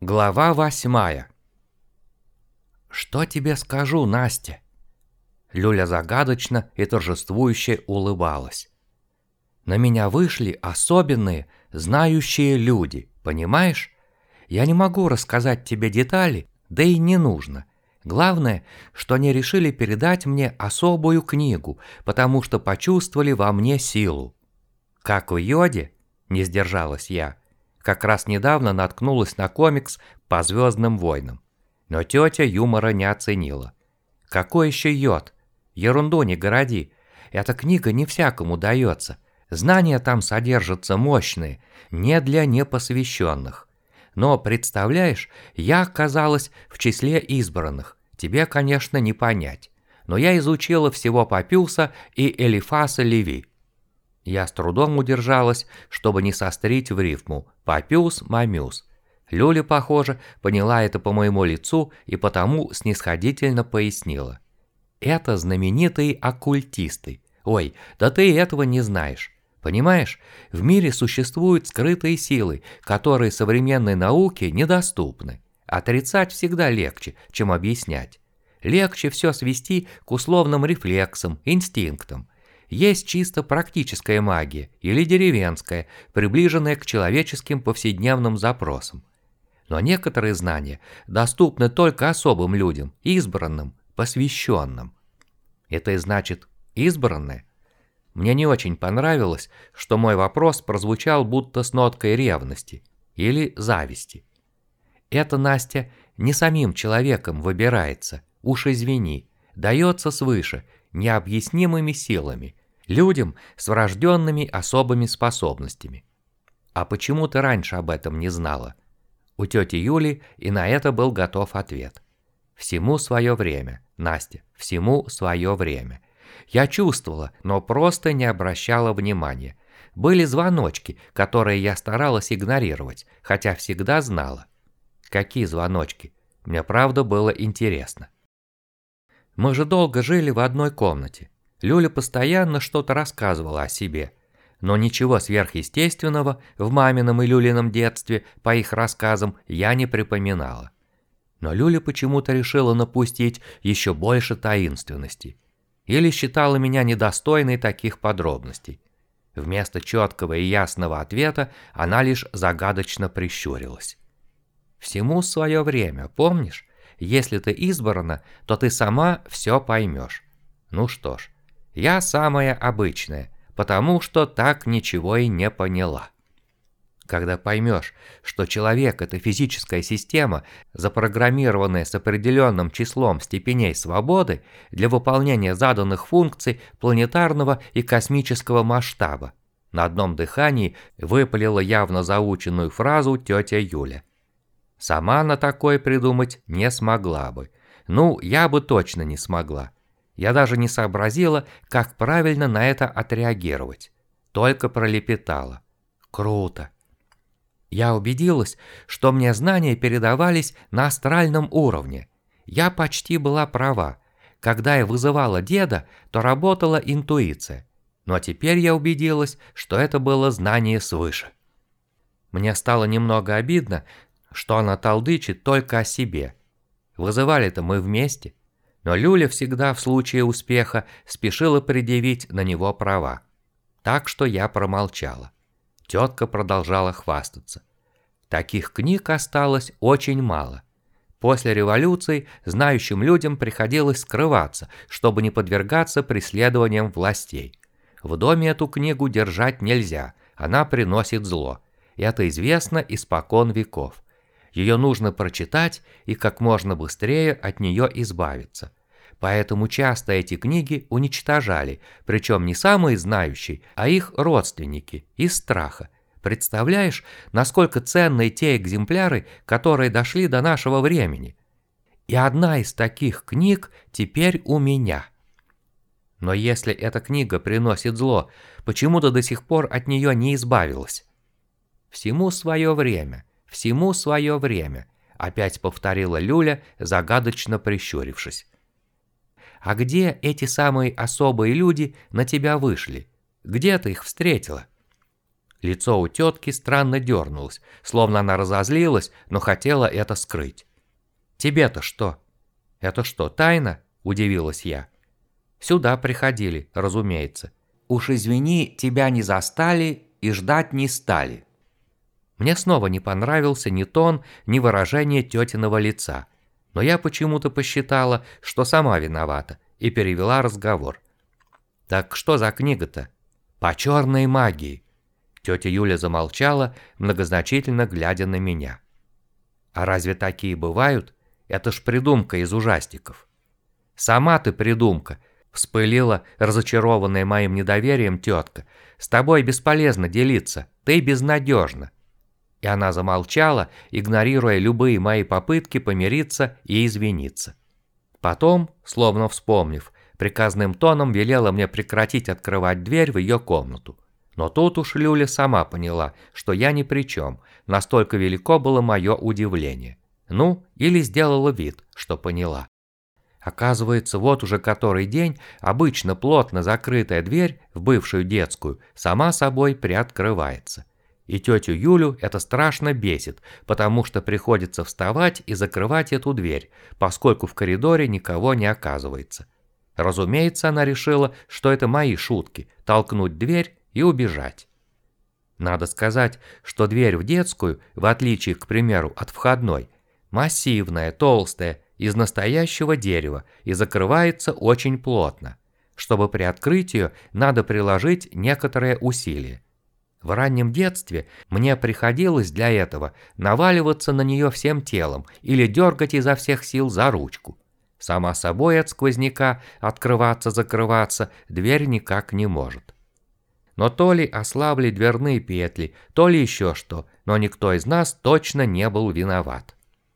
Глава 8. «Что тебе скажу, Настя?» Люля загадочно и торжествующе улыбалась. «На меня вышли особенные, знающие люди, понимаешь? Я не могу рассказать тебе детали, да и не нужно. Главное, что они решили передать мне особую книгу, потому что почувствовали во мне силу». «Как в Йоде?» – не сдержалась я. Как раз недавно наткнулась на комикс по «Звездным войнам». Но тетя юмора не оценила. «Какой еще йод? Ерунду не городи. Эта книга не всякому дается. Знания там содержатся мощные, не для непосвященных. Но, представляешь, я оказалась в числе избранных. Тебе, конечно, не понять. Но я изучила всего Папюса и Элифаса Леви». Я с трудом удержалась, чтобы не сострить в рифму «Папюс-мамюс». Люля, похоже, поняла это по моему лицу и потому снисходительно пояснила. «Это знаменитые оккультисты. Ой, да ты этого не знаешь. Понимаешь, в мире существуют скрытые силы, которые современной науке недоступны. Отрицать всегда легче, чем объяснять. Легче все свести к условным рефлексам, инстинктам. Есть чисто практическая магия или деревенская, приближенная к человеческим повседневным запросам. Но некоторые знания доступны только особым людям, избранным, посвященным. Это и значит избранное? Мне не очень понравилось, что мой вопрос прозвучал будто с ноткой ревности или зависти. Это, Настя, не самим человеком выбирается, уж извини, дается свыше, необъяснимыми силами, людям с врожденными особыми способностями. А почему ты раньше об этом не знала? У тети Юли и на это был готов ответ. Всему свое время, Настя, всему свое время. Я чувствовала, но просто не обращала внимания. Были звоночки, которые я старалась игнорировать, хотя всегда знала. Какие звоночки? Мне правда было интересно. Мы же долго жили в одной комнате. Люля постоянно что-то рассказывала о себе. Но ничего сверхъестественного в мамином и Люлином детстве, по их рассказам, я не припоминала. Но Люля почему-то решила напустить еще больше таинственности. Или считала меня недостойной таких подробностей. Вместо четкого и ясного ответа она лишь загадочно прищурилась. «Всему свое время, помнишь? Если ты избрана, то ты сама все поймешь. Ну что ж, я самая обычная, потому что так ничего и не поняла. Когда поймешь, что человек – это физическая система, запрограммированная с определенным числом степеней свободы для выполнения заданных функций планетарного и космического масштаба, на одном дыхании выпалила явно заученную фразу тетя Юля. Сама она такое придумать не смогла бы. Ну, я бы точно не смогла. Я даже не сообразила, как правильно на это отреагировать. Только пролепетала. Круто. Я убедилась, что мне знания передавались на астральном уровне. Я почти была права. Когда я вызывала деда, то работала интуиция. Но теперь я убедилась, что это было знание свыше. Мне стало немного обидно, что она толдычит только о себе. Вызывали-то мы вместе. Но Люля всегда в случае успеха спешила предъявить на него права. Так что я промолчала. Тетка продолжала хвастаться. Таких книг осталось очень мало. После революции знающим людям приходилось скрываться, чтобы не подвергаться преследованиям властей. В доме эту книгу держать нельзя, она приносит зло. Это известно испокон веков. Ее нужно прочитать и как можно быстрее от нее избавиться. Поэтому часто эти книги уничтожали, причем не самые знающие, а их родственники, из страха. Представляешь, насколько ценны те экземпляры, которые дошли до нашего времени? И одна из таких книг теперь у меня. Но если эта книга приносит зло, почему ты до сих пор от нее не избавилась? Всему свое время. «Всему свое время», — опять повторила Люля, загадочно прищурившись. «А где эти самые особые люди на тебя вышли? Где ты их встретила?» Лицо у тетки странно дернулось, словно она разозлилась, но хотела это скрыть. «Тебе-то что?» «Это что, тайна?» – удивилась я. «Сюда приходили, разумеется. Уж извини, тебя не застали и ждать не стали». Мне снова не понравился ни тон, ни выражение тетиного лица, но я почему-то посчитала, что сама виновата, и перевела разговор. «Так что за книга-то?» «По черной магии». Тетя Юля замолчала, многозначительно глядя на меня. «А разве такие бывают? Это ж придумка из ужастиков». «Сама ты придумка», — вспылила разочарованная моим недоверием тетка. «С тобой бесполезно делиться, ты безнадежна». И она замолчала, игнорируя любые мои попытки помириться и извиниться. Потом, словно вспомнив, приказным тоном велела мне прекратить открывать дверь в ее комнату. Но тут уж Люля сама поняла, что я ни при чем, настолько велико было мое удивление. Ну, или сделала вид, что поняла. Оказывается, вот уже который день обычно плотно закрытая дверь в бывшую детскую сама собой приоткрывается. И тетю Юлю это страшно бесит, потому что приходится вставать и закрывать эту дверь, поскольку в коридоре никого не оказывается. Разумеется, она решила, что это мои шутки – толкнуть дверь и убежать. Надо сказать, что дверь в детскую, в отличие, к примеру, от входной, массивная, толстая, из настоящего дерева и закрывается очень плотно. Чтобы приоткрыть ее, надо приложить некоторое усилие. В раннем детстве мне приходилось для этого наваливаться на нее всем телом или дергать изо всех сил за ручку. Сама собой от сквозняка открываться-закрываться дверь никак не может. Но то ли ослабли дверные петли, то ли еще что, но никто из нас точно не был виноват.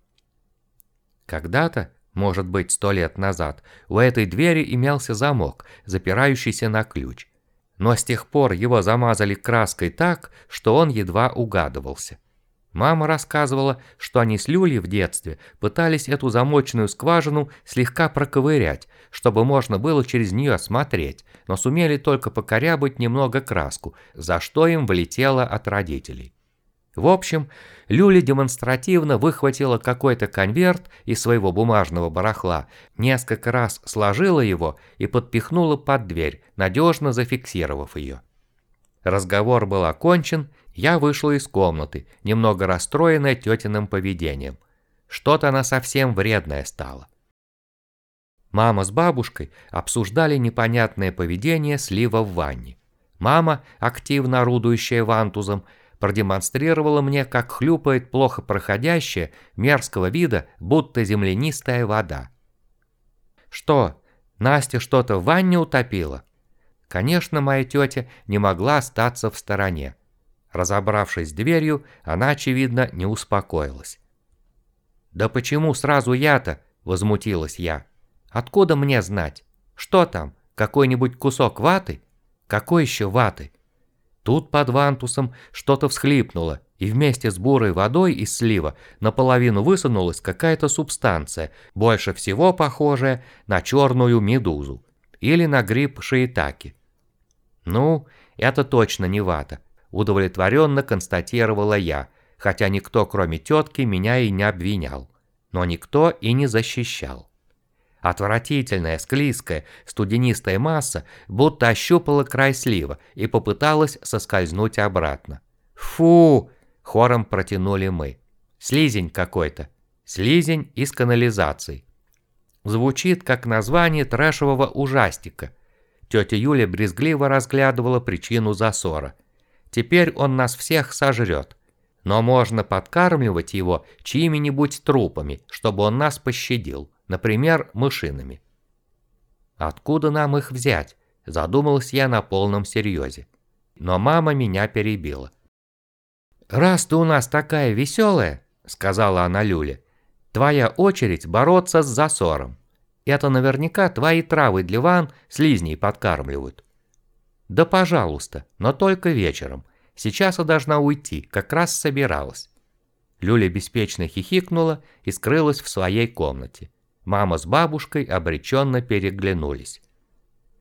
Когда-то, может быть 100 лет назад, у этой двери имелся замок, запирающийся на ключ. Но с тех пор его замазали краской так, что он едва угадывался. Мама рассказывала, что они с Люлей в детстве пытались эту замочную скважину слегка проковырять, чтобы можно было через нее смотреть, но сумели только покорябать немного краску, за что им влетело от родителей. В общем, Люля демонстративно выхватила какой-то конверт из своего бумажного барахла, несколько раз сложила его и подпихнула под дверь, надежно зафиксировав ее. Разговор был окончен, я вышла из комнаты, немного расстроенная тетиным поведением. Что-то она совсем вредная стала. Мама с бабушкой обсуждали непонятное поведение Слива в ванне. Мама, активно орудующая вантузом, продемонстрировала мне, как хлюпает плохо проходящая, мерзкого вида, будто землянистая вода. «Что, Настя что-то в ванне утопила?» Конечно, моя тетя не могла остаться в стороне. Разобравшись с дверью, она, очевидно, не успокоилась. «Да почему сразу я-то?» – возмутилась я. «Откуда мне знать? Что там, какой-нибудь кусок ваты? Какой еще ваты?» Тут под вантусом что-то всхлипнуло, и вместе с бурой водой из слива наполовину высунулась какая-то субстанция, больше всего похожая на черную медузу или на гриб шиитаке. «Ну, это точно не вата», – удовлетворенно констатировала я, хотя никто, кроме тетки, меня и не обвинял, но никто и не защищал. Отвратительная, склизкая, студенистая масса будто ощупала край слива и попыталась соскользнуть обратно. «Фу!» – хором протянули мы. «Слизень какой-то. Слизень из канализации». Звучит как название трэшевого ужастика. Тетя Юля брезгливо разглядывала причину засора. Теперь он нас всех сожрет. Но можно подкармливать его чьими-нибудь трупами, чтобы он нас пощадил. Например, мышинами. «Откуда нам их взять?» – задумалась я на полном серьезе. Но мама меня перебила. «Раз ты у нас такая веселая, – сказала она Люле, – твоя очередь бороться с засором. Это наверняка твои травы для ванн слизней подкармливают». «Да пожалуйста, но только вечером. Сейчас я должна уйти, как раз собиралась». Люля беспечно хихикнула и скрылась в своей комнате. Мама с бабушкой обреченно переглянулись.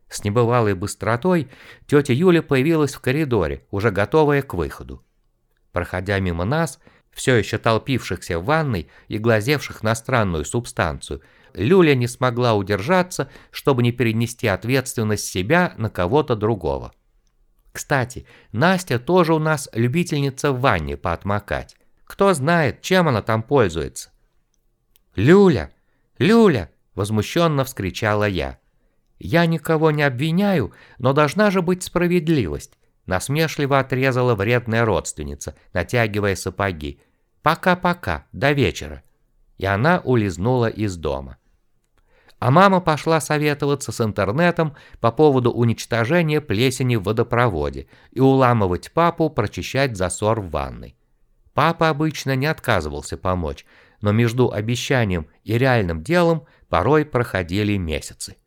С небывалой быстротой тетя Юля появилась в коридоре, уже готовая к выходу. Проходя мимо нас, все еще толпившихся в ванной и глазевших на странную субстанцию, Люля не смогла удержаться, чтобы не перенести ответственность себя на кого-то другого. Кстати, Настя тоже у нас любительница в ванне поотмокать. Кто знает, чем она там пользуется. «Люля! Люля!» – возмущенно вскричала я. «Я никого не обвиняю, но должна же быть справедливость», – насмешливо отрезала вредная родственница, натягивая сапоги. «Пока-пока, до вечера». И она улизнула из дома. А мама пошла советоваться с интернетом по поводу уничтожения плесени в водопроводе и уламывать папу прочищать засор в ванной. Папа обычно не отказывался помочь, но между обещанием и реальным делом порой проходили месяцы.